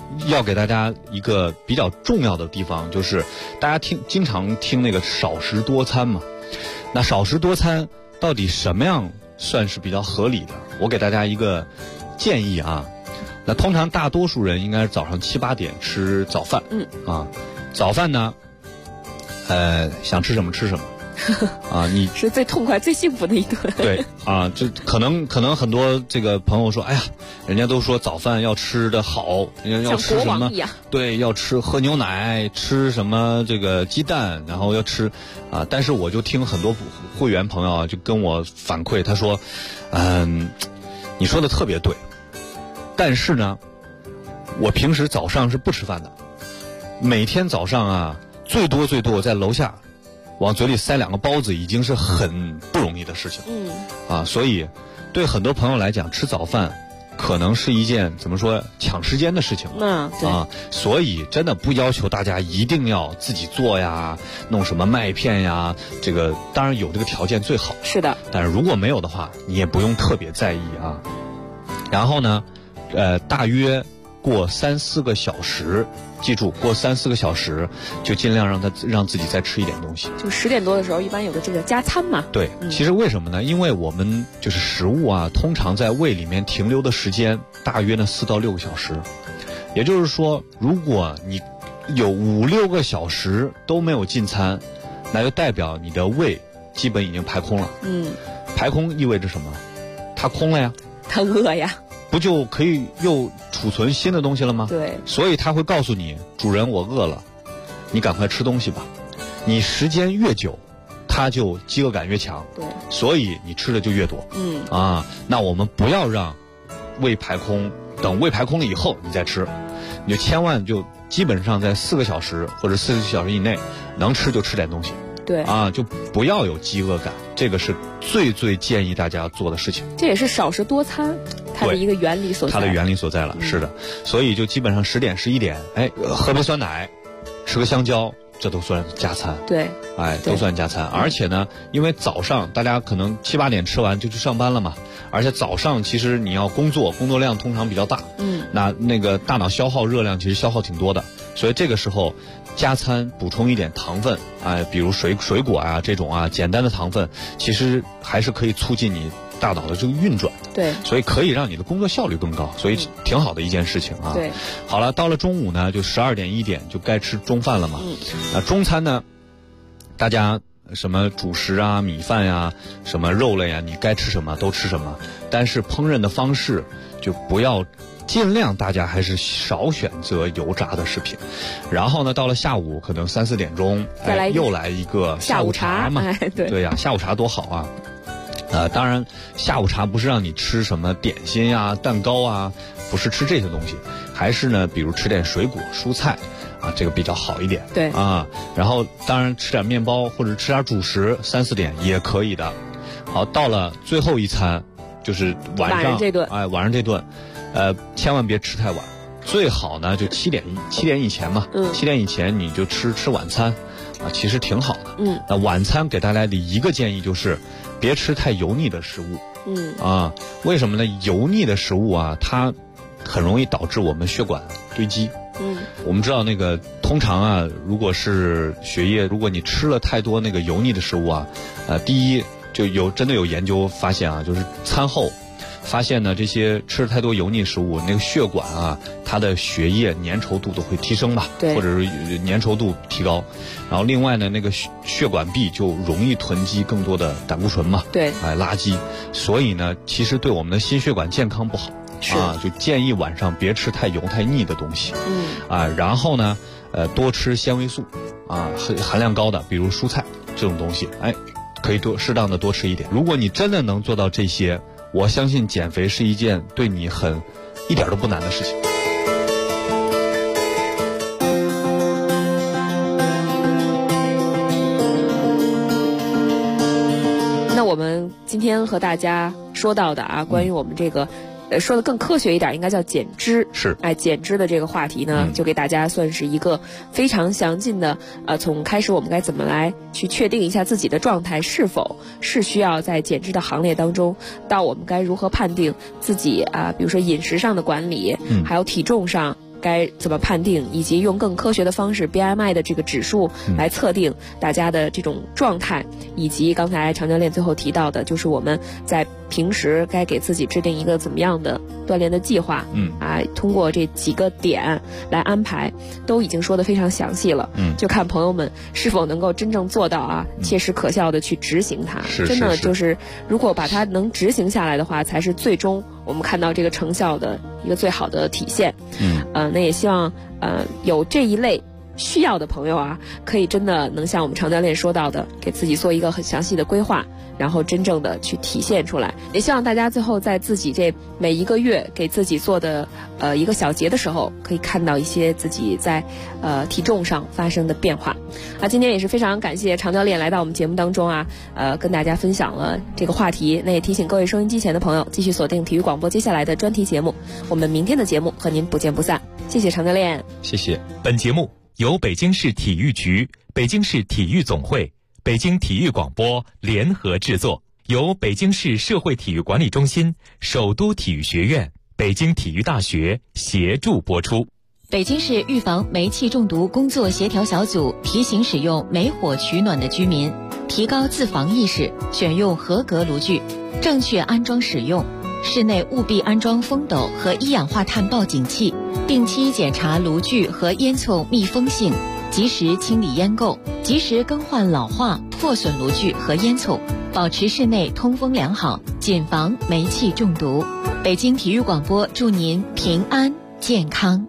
F: 要给大家一个比较重要的地方，就是大家经常听那个少食多餐嘛。那少食多餐到底什么样算是比较合理的？我给大家一个建议啊。那通常大多数人应该是早上7、8点吃早饭。早饭呢，想吃什么吃什么。你
I: 是最痛快、最幸福的一顿。
F: 对啊，就可能很多这个朋友说，哎呀，人家都说早饭要吃得好，人家要吃什么？对，要喝牛奶，吃什么这个鸡蛋，然后要吃但是我就听很多会员朋友啊，就跟我反馈，他说，你说的特别对，但是呢，我平时早上是不吃饭的，每天早上啊，最多我在楼下往嘴里塞2个包子已经是很不容易的事情。所以对很多朋友来讲，吃早饭可能是一件怎么说抢时间的事情。
I: 对
F: 所以真的不要求大家一定要自己做呀，弄什么麦片呀，这个当然有这个条件最好。
I: 是的。
F: 但是如果没有的话，你也不用特别在意啊。然后呢，大约过3、4个小时，记住过3、4个小时就尽量让自己再吃一点东西。
I: 就10点多的时候，一般有个这个加餐嘛。
F: 对，其实为什么呢？因为我们就是食物啊，通常在胃里面停留的时间大约呢4到6个小时。也就是说，如果你有5、6个小时都没有进餐，那就代表你的胃基本已经排空了。排空意味着什么？它空了呀，
I: 它饿呀。
F: 不就可以又储存新的东西了吗？
I: 对，
F: 所以他会告诉你，主人我饿了，你赶快吃东西吧。你时间越久，它就饥饿感越强。
I: 对，
F: 所以你吃的就越多。那我们不要让胃排空，等胃排空了以后你再吃，你就千万就基本上在4个小时或者40小时以内，能吃就吃点东西。
I: 对
F: 就不要有饥饿感，这个是最建议大家做的事情。
I: 这也是少食多餐它的一个原理所在。
F: 它的原理所在了，是的。所以就基本上10点11点，喝杯酸奶，吃个香蕉，这都算加餐。
I: 对，
F: 都算加餐。而且呢，因为早上大家可能7、8点吃完就去上班了嘛，而且早上其实你要工作量通常比较大。那个大脑消耗热量其实消耗挺多的，所以这个时候加餐补充一点糖分，比如水果啊这种简单的糖分，其实还是可以促进你大脑的这个运转的。
I: 对，
F: 所以可以让你的工作效率更高，所以挺好的一件事情啊。
I: 对，
F: 好了，到了中午呢，就12点1点就该吃中饭了嘛。那中餐呢，大家什么主食啊、米饭呀、什么肉类啊，你该吃什么都吃什么，但是烹饪的方式就不要。尽量大家还是少选择油炸的食品，然后呢，到了下午可能3、4点钟，又来一个下午茶嘛。对呀，下午茶多好啊！当然，下午茶不是让你吃什么点心呀、蛋糕啊，不是吃这些东西，还是呢，比如吃点水果、蔬菜这个比较好一点。
I: 对
F: 然后当然吃点面包或者吃点主食，3、4点也可以的。好，到了最后一餐，就是晚上这顿，晚上这顿。千万别吃太晚，最好呢就7点以前嘛。7点以前你就吃晚餐，其实挺好的。那晚餐给大家的一个建议就是，别吃太油腻的食物。为什么呢？油腻的食物它很容易导致我们血管堆积。我们知道那个通常如果是血液，如果你吃了太多那个油腻的食物第一就真的有研究发现就是餐后。发现呢，这些吃了太多油腻食物，那个血管它的血液粘稠度都会提升吧，或者是粘稠度提高。然后另外呢，那个血管壁就容易囤积更多的胆固醇嘛，垃圾。所以呢，其实对我们的心血管健康不好。就建议晚上别吃太油太腻的东西。然后呢，多吃纤维素含量高的，比如蔬菜这种东西，可以适当的多吃一点。如果你真的能做到这些，我相信减肥是一件对你一点都不难的事情。
I: 那我们今天和大家说到的关于我们这个说的更科学一点，应该叫减脂。
F: 是，
I: 减脂的这个话题呢，就给大家算是一个非常详尽的，从开始我们该怎么来去确定一下自己的状态是否是需要在减脂的行列当中，到我们该如何判定自己比如说饮食上的管理，还有体重上该怎么判定，以及用更科学的方式 BMI 的这个指数来测定大家的这种状态，以及刚才常教练最后提到的，就是我们在平时该给自己制定一个怎么样的锻炼的计划，通过这几个点来安排，都已经说得非常详细了，就看朋友们是否能够真正做到切实可效的去执行它。真的就是如果把它能执行下来的话，才是最终我们看到这个成效的一个最好的体现。那也希望有这一类需要的朋友可以真的能像我们常教练说到的，给自己做一个很详细的规划，然后真正的去体现出来。也希望大家最后在自己这每一个月给自己做的一个小节的时候，可以看到一些自己在体重上发生的变化。今天也是非常感谢常教练来到我们节目当中跟大家分享了这个话题。那也提醒各位收音机前的朋友继续锁定体育广播接下来的专题节目，我们明天的节目和您不见不散。谢谢常教练。
F: 谢谢。
H: 本节目由北京市体育局、北京市体育总会、北京体育广播联合制作，由北京市社会体育管理中心、首都体育学院、北京体育大学协助播出。
G: 北京市预防煤气中毒工作协调小组提醒使用煤火取暖的居民提高自防意识，选用合格炉具，正确安装使用。室内务必安装风斗和一氧化碳报警器，定期检查炉具和烟囱密封性，及时清理烟垢，及时更换老化、破损炉具和烟囱，保持室内通风良好，谨防煤气中毒。北京体育广播祝您平安健康。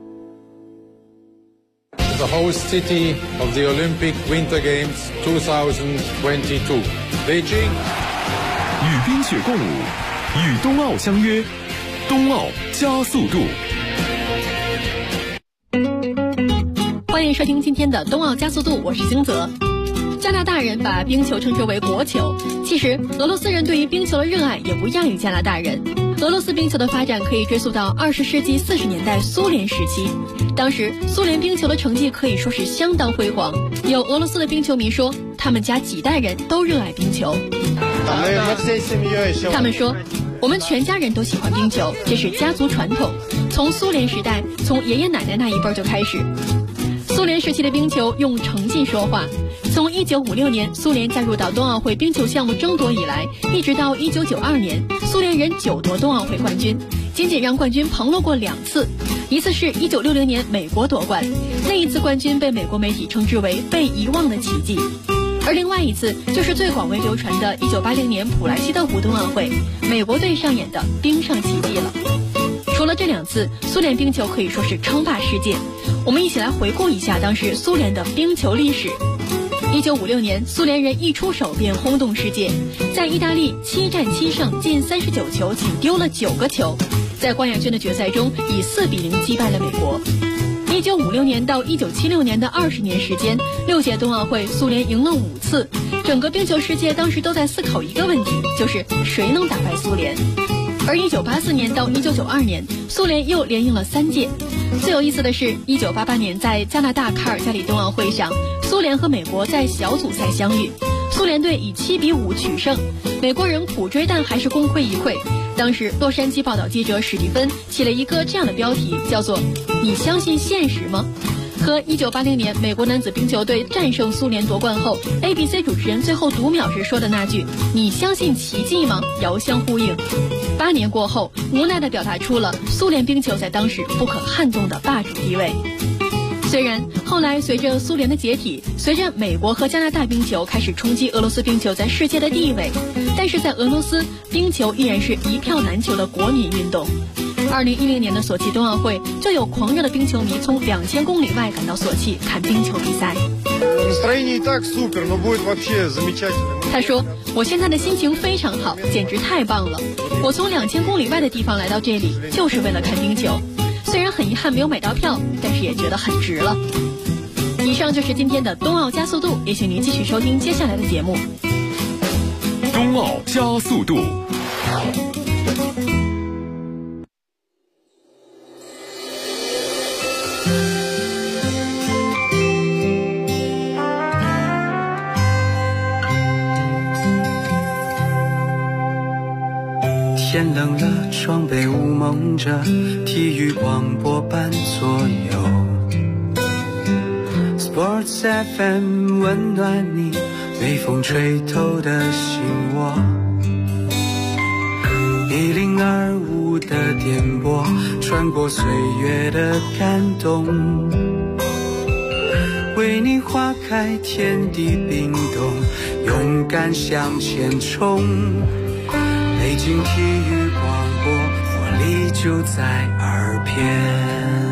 J: The host city of the Olympic Winter Games 2022, Beijing.
B: 与冰雪共舞，与冬奥相约，冬奥加速度。
K: 欢迎收听今天的冬奥加速度，我是金泽。加拿大人把冰球称之为国球，其实俄罗斯人对于冰球的热爱也不亚于加拿大人。俄罗斯冰球的发展可以追溯到20世纪40年代苏联时期，当时苏联冰球的成绩可以说是相当辉煌。有俄罗斯的冰球迷说，他们家几代人都热爱冰球。他们说，我们全家人都喜欢冰球，这是家族传统，从苏联时代，从爷爷奶奶那一辈就开始。苏联时期的冰球用成绩说话，从1956年苏联加入到冬奥会冰球项目争夺以来，一直到1992年，苏联人9夺冬奥会冠军，仅仅让冠军旁落过2次，一次是1960年美国夺冠，那一次冠军被美国媒体称之为被遗忘的奇迹。而另外一次就是最广为流传的1980年普莱希德湖冬奥会，美国队上演的冰上奇迹了。除了这2次，苏联冰球可以说是称霸世界。我们一起来回顾一下当时苏联的冰球历史。1956年，苏联人一出手便轰动世界，在意大利7战7胜，进39球，仅丢了9个球，在冠亚军的决赛中以4比0击败了美国。1956年到1976年的20年时间，6届冬奥会苏联赢了5次，整个冰球世界当时都在思考一个问题，就是谁能打败苏联。而1984年到1992年，苏联又连赢了3届。最有意思的是，1988年在加拿大卡尔加里冬奥会上，苏联和美国在小组赛相遇，苏联队以7比5取胜，美国人苦追但还是功亏一篑。当时洛杉矶报道记者史蒂芬起了一个这样的标题，叫做“你相信现实吗？”和1980年美国男子冰球队战胜苏联夺冠后 ABC 主持人最后读秒时说的那句“你相信奇迹吗”遥相呼应。8年过后，无奈地表达出了苏联冰球在当时不可撼动的霸主地位。虽然后来随着苏联的解体，随着美国和加拿大冰球开始冲击俄罗斯冰球在世界的地位，但是在俄罗斯，冰球依然是一票难求的国民运动。2010年的索契冬奥会，就有狂热的冰球迷从2000公里外赶到索契看冰球比赛。他说：“我现在的心情非常好，简直太棒了！我从2000公里外的地方来到这里，就是为了看冰球。虽然很遗憾没有买到票，但是也觉得很值了。”以上就是今天的冬奥加速度，也请您继续收听接下来的节目。
B: 冬奥加速度。
L: 天冷了，窗被雾蒙着，体育广播伴左右。Sports FM 温暖你，微风吹透的心窝。1025的电波，穿过岁月的感动，为你划开天地冰冻，勇敢向前冲。北京体育广播，活力就在耳边。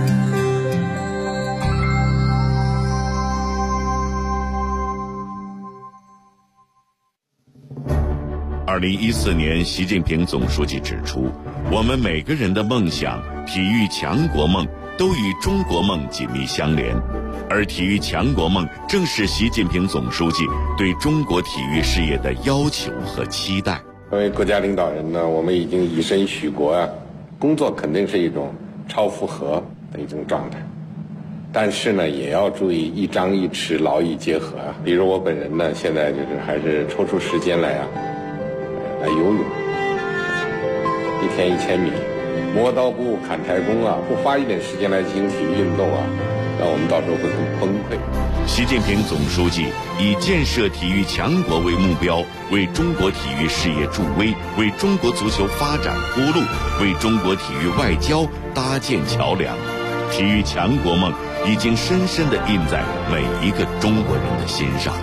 B: 2014年，习近平总书记指出，我们每个人的梦想、体育强国梦都与中国梦紧密相连，而体育强国梦正是习近平总书记对中国体育事业的要求和期待。
J: 作为国家领导人呢，我们已经以身许国啊，工作肯定是一种超负荷的一种状态，但是呢，也要注意一张一弛，劳逸结合啊。比如我本人呢，现在就是还是抽出时间来游泳，1天1000米，磨刀不误砍柴工啊，不花一点时间来进行体育运动啊，那我们到时候会很崩溃。
B: 习近平总书记以建设体育强国为目标，为中国体育事业助威，为中国足球发展铺路，为中国体育外交搭建桥梁。体育强国梦已经深深地印在每一个中国人的心上。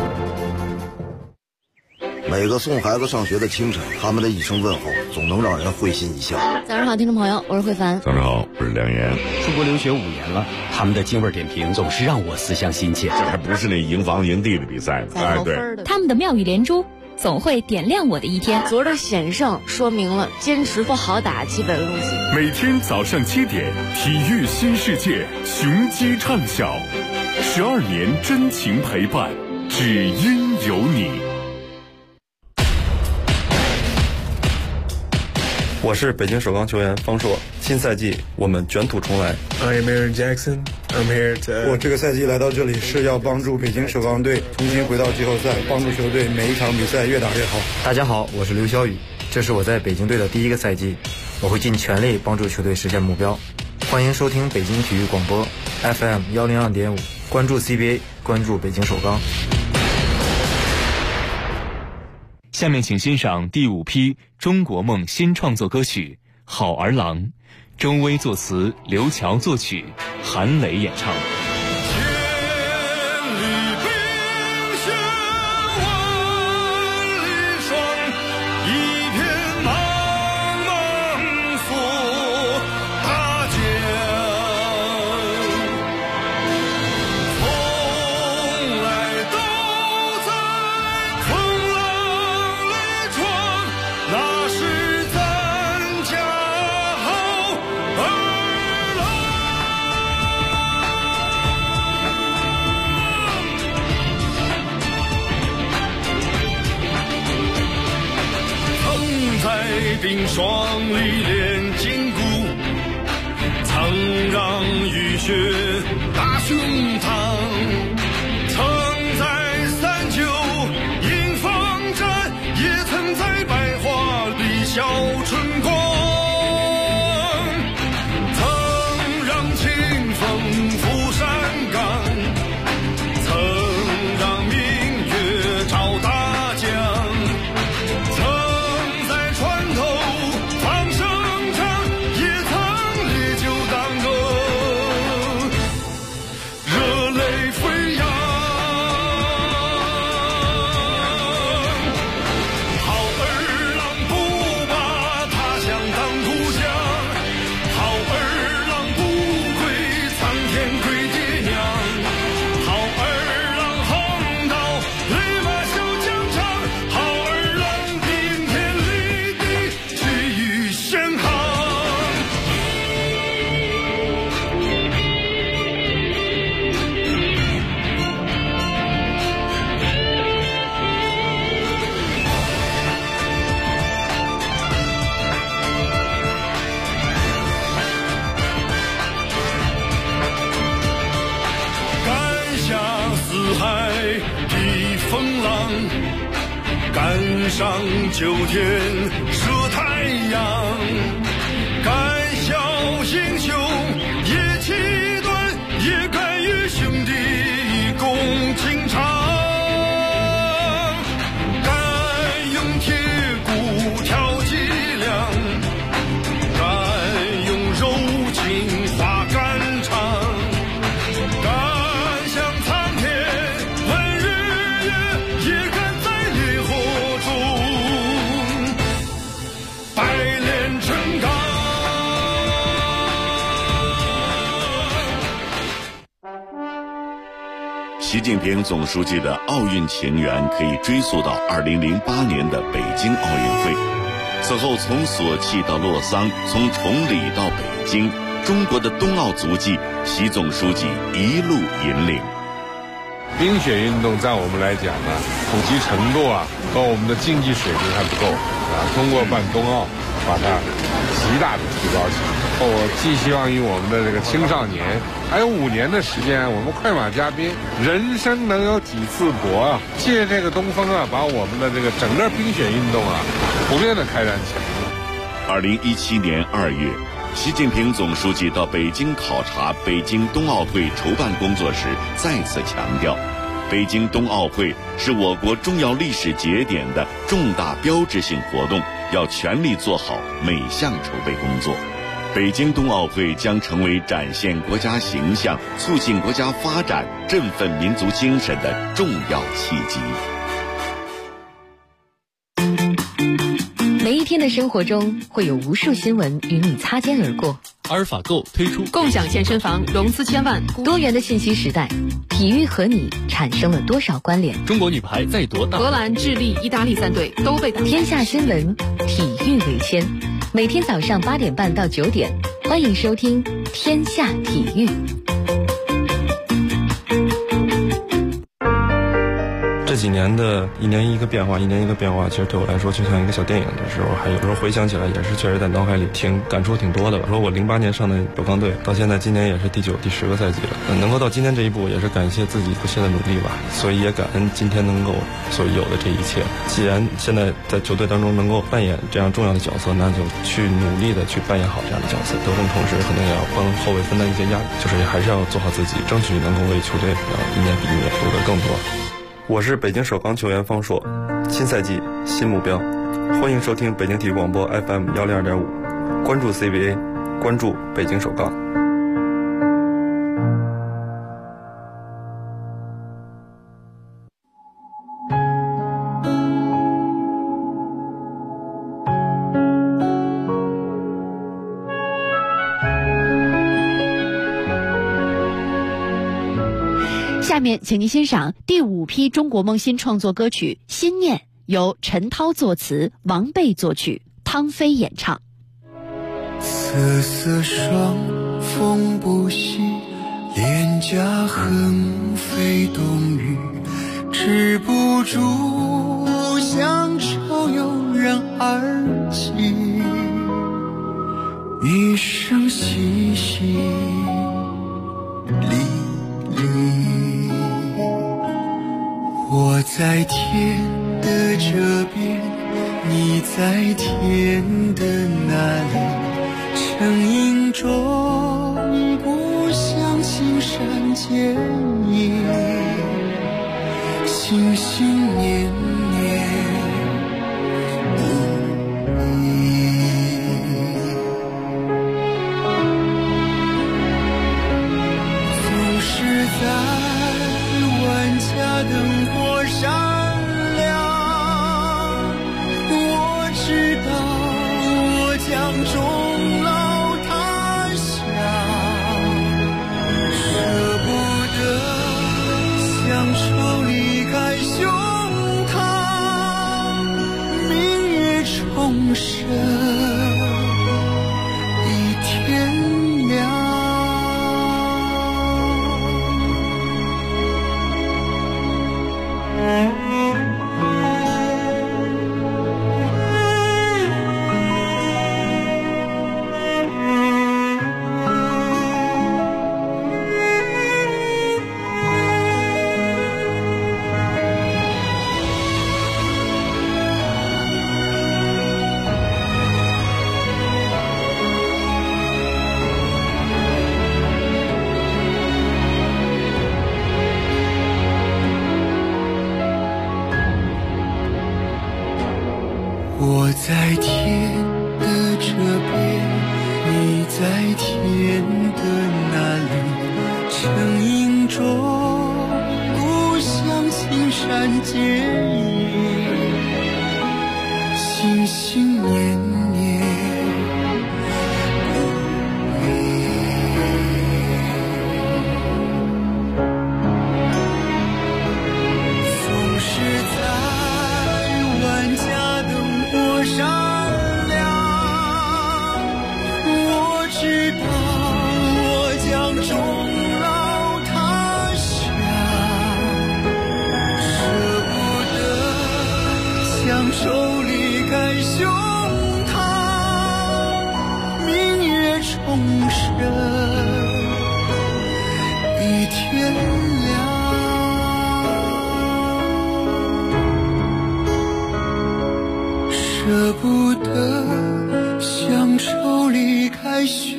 M: 每个送孩子上学的清晨，他们的一声问候总能让人会心一笑。
N: 早上好，听众朋友，我是慧凡。
B: 早上好，我是梁岩。
O: 出国留学5年了，他们的京味点评总是让我思乡心切。
B: 这还不是那营房营地的比赛呢，
N: 哎，对，
I: 他们的妙语连珠总会点亮我的一天。
N: 昨儿的险胜说明了坚持不好打基本路线。
P: 每天早上7点，体育新世界，雄鸡唱晓，12年真情陪伴，只因有你。
Q: 我是北京首钢球员方硕，新赛季我们卷土重来。
R: I am Aaron Jackson. I'm here to...
S: 我这个赛季来到这里是要帮助北京首钢队重新回到季后赛，帮助球队每一场比赛越打越好。
T: 大家好，我是刘晓宇，这是我在北京队的第一个赛季，我会尽全力帮助球队实现目标。欢迎收听北京体育广播 FM 102.5，关注 CBA， 关注北京首钢。
H: 下面请欣赏第5批中国梦新创作歌曲《好儿郎》，周薇作词，刘乔作曲，韩磊演唱。
U: 冰霜里练筋骨，曾让雨雪打胸膛，曾在39迎风战，也曾在百花里笑春光，曾让清风拂山岗，曾让明月照大江，赶上9天射太扬。敢笑英雄也气短，也敢与兄弟共情长。敢用铁骨挑脊梁，敢用柔情化肝肠。敢向苍天问日月，也敢在烈火中百炼成钢。
B: 习近平总书记的奥运情缘可以追溯到2008年的北京奥运会。此后从索契到洛桑，从崇礼到北京，中国的冬奥足迹，习总书记一路引领。
A: 冰雪运动在我们来讲呢，普及程度和我们的竞技水平还不够通过办冬奥，把它极大的提高起来。我寄希望于我们的这个青少年，还有5年的时间，我们快马加鞭，人生能有几次搏借这个东风把我们的这个整个冰雪运动普遍的开展起来。
B: 2017年2月，习近平总书记到北京考察北京冬奥会筹办工作时，再次强调，北京冬奥会是我国重要历史节点的重大标志性活动，要全力做好每项筹备工作。北京冬奥会将成为展现国家形象、促进国家发展、振奋民族精神的重要契机。
G: 每一天的生活中，会有无数新闻与你擦肩而过。
V: 阿尔法购推出
K: 共享健身房，融资1000万。
G: 多元的信息时代，体育和你产生了多少关联？
V: 中国女排在夺大，
K: 荷兰、智利、意大利3队都被打。
G: 天下新闻，体育为先。每天早上8点半到9点，欢迎收听《天下体育》。
Q: 这几年的一年一个变化，其实对我来说就像一个小电影的时候，还有时候回想起来也是确实在脑海里感触挺多的吧。说我08年上的首钢队，到现在今年也是第9、第10个赛季了，能够到今天这一步，也是感谢自己不懈的努力吧。所以也感恩今天能够所有的这一切。既然现在在球队当中能够扮演这样重要的角色，那就去努力的去扮演好这样的角色。得分同时可能也要帮后卫分担一些压力，就是还是要做好自己，争取能够为球队一年比一年夺得更多。我是北京首钢球员方硕，新赛季新目标，欢迎收听北京体育广播 FM 102.5，关注 CBA， 关注北京首钢。
W: 下面请您欣赏第5批中国梦新创作歌曲《心念》，由陈涛作词，王贝作曲，汤飞演唱。
L: 瑟瑟霜，风不息，脸颊横飞冬雨，止不住乡愁油然而起，一声淅淅沥沥。我在天的这边，你在天的那里，成影中故乡青山见影，心心念念总是在万家灯火闪亮，我知道我将终老他乡，舍不得乡愁离开胸膛，明月重生一天亮。 在天的这边，你在天的那里，成影中故乡青山结影，心心念念不离。风是在万家灯火闪亮，我知道我将终老他乡，舍不得乡愁离开胸膛，明月重生与天亮。舍不得乡愁离开胸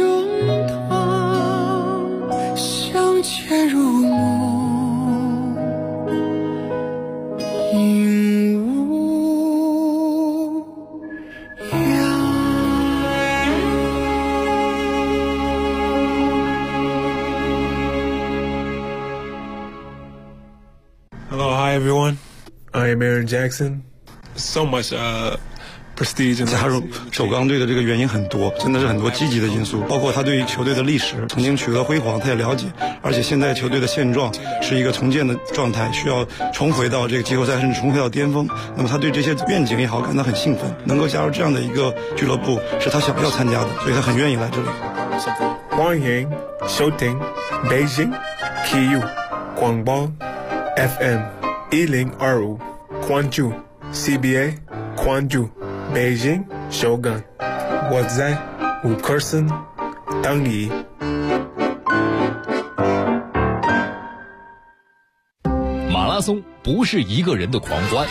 L: 膛，相见如梦，应无恙。
R: Hello, hi everyone. I am Aaron Jackson. So much prestige.
S: 加入首钢队的这个原因很多，真的是很多积极的因素，包括他对于球队的历史曾经取得辉煌，他也了解，而且现在球队的现状是一个重建的状态，需要重回到这个季后赛，甚至重回到巅峰。那么他对这些愿景也好感到很兴奋，能够加入这样的一个俱乐部是他想要参加的，所以他很愿意来这里。
R: 光阳、收听北京体育广播 FM 1025，关注 CBA， 关注北京首钢，我在五棵森等你。
V: 马拉松不是一个人的狂欢，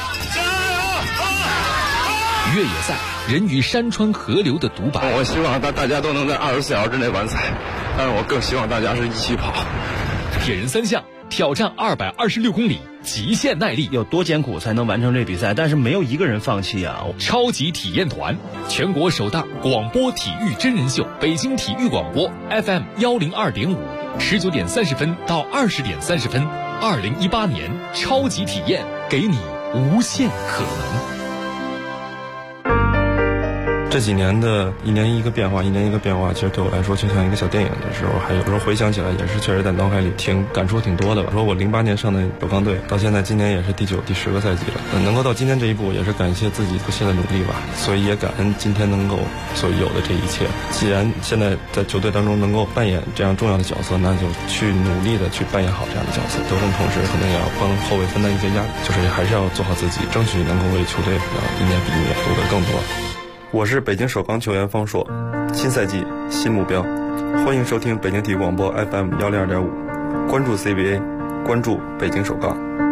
V: 越野赛人与山川河流的独白。
Q: 我希望大家都能在24小时之内完赛，但是我更希望大家是一起跑。
V: 铁人三项挑战226公里，极限耐力，
C: 有多艰苦才能完成这比赛？但是没有一个人放弃啊！
V: 超级体验团，全国首档广播体育真人秀，北京体育广播 FM 102.5，19点30分到20点30分，2018年超级体验，给你无限可能。
Q: 这几年的一年一个变化，其实对我来说就像一个小电影的时候，还有时候回想起来也是确实在脑海里感触挺多的吧。说我08年上的首钢队，到现在今年也是第9、第10个赛季了，能够到今天这一步，也是感谢自己不懈的努力吧。所以也感恩今天能够所有的这一切。既然现在在球队当中能够扮演这样重要的角色，那就去努力的去扮演好这样的角色。得分同时可能也要帮后卫分担一些压力，就是还是要做好自己，争取能够为球队一年比一年夺得更多。我是北京首钢球员方硕，新赛季新目标，欢迎收听北京体育广播 FM 102.5，关注 CBA， 关注北京首钢。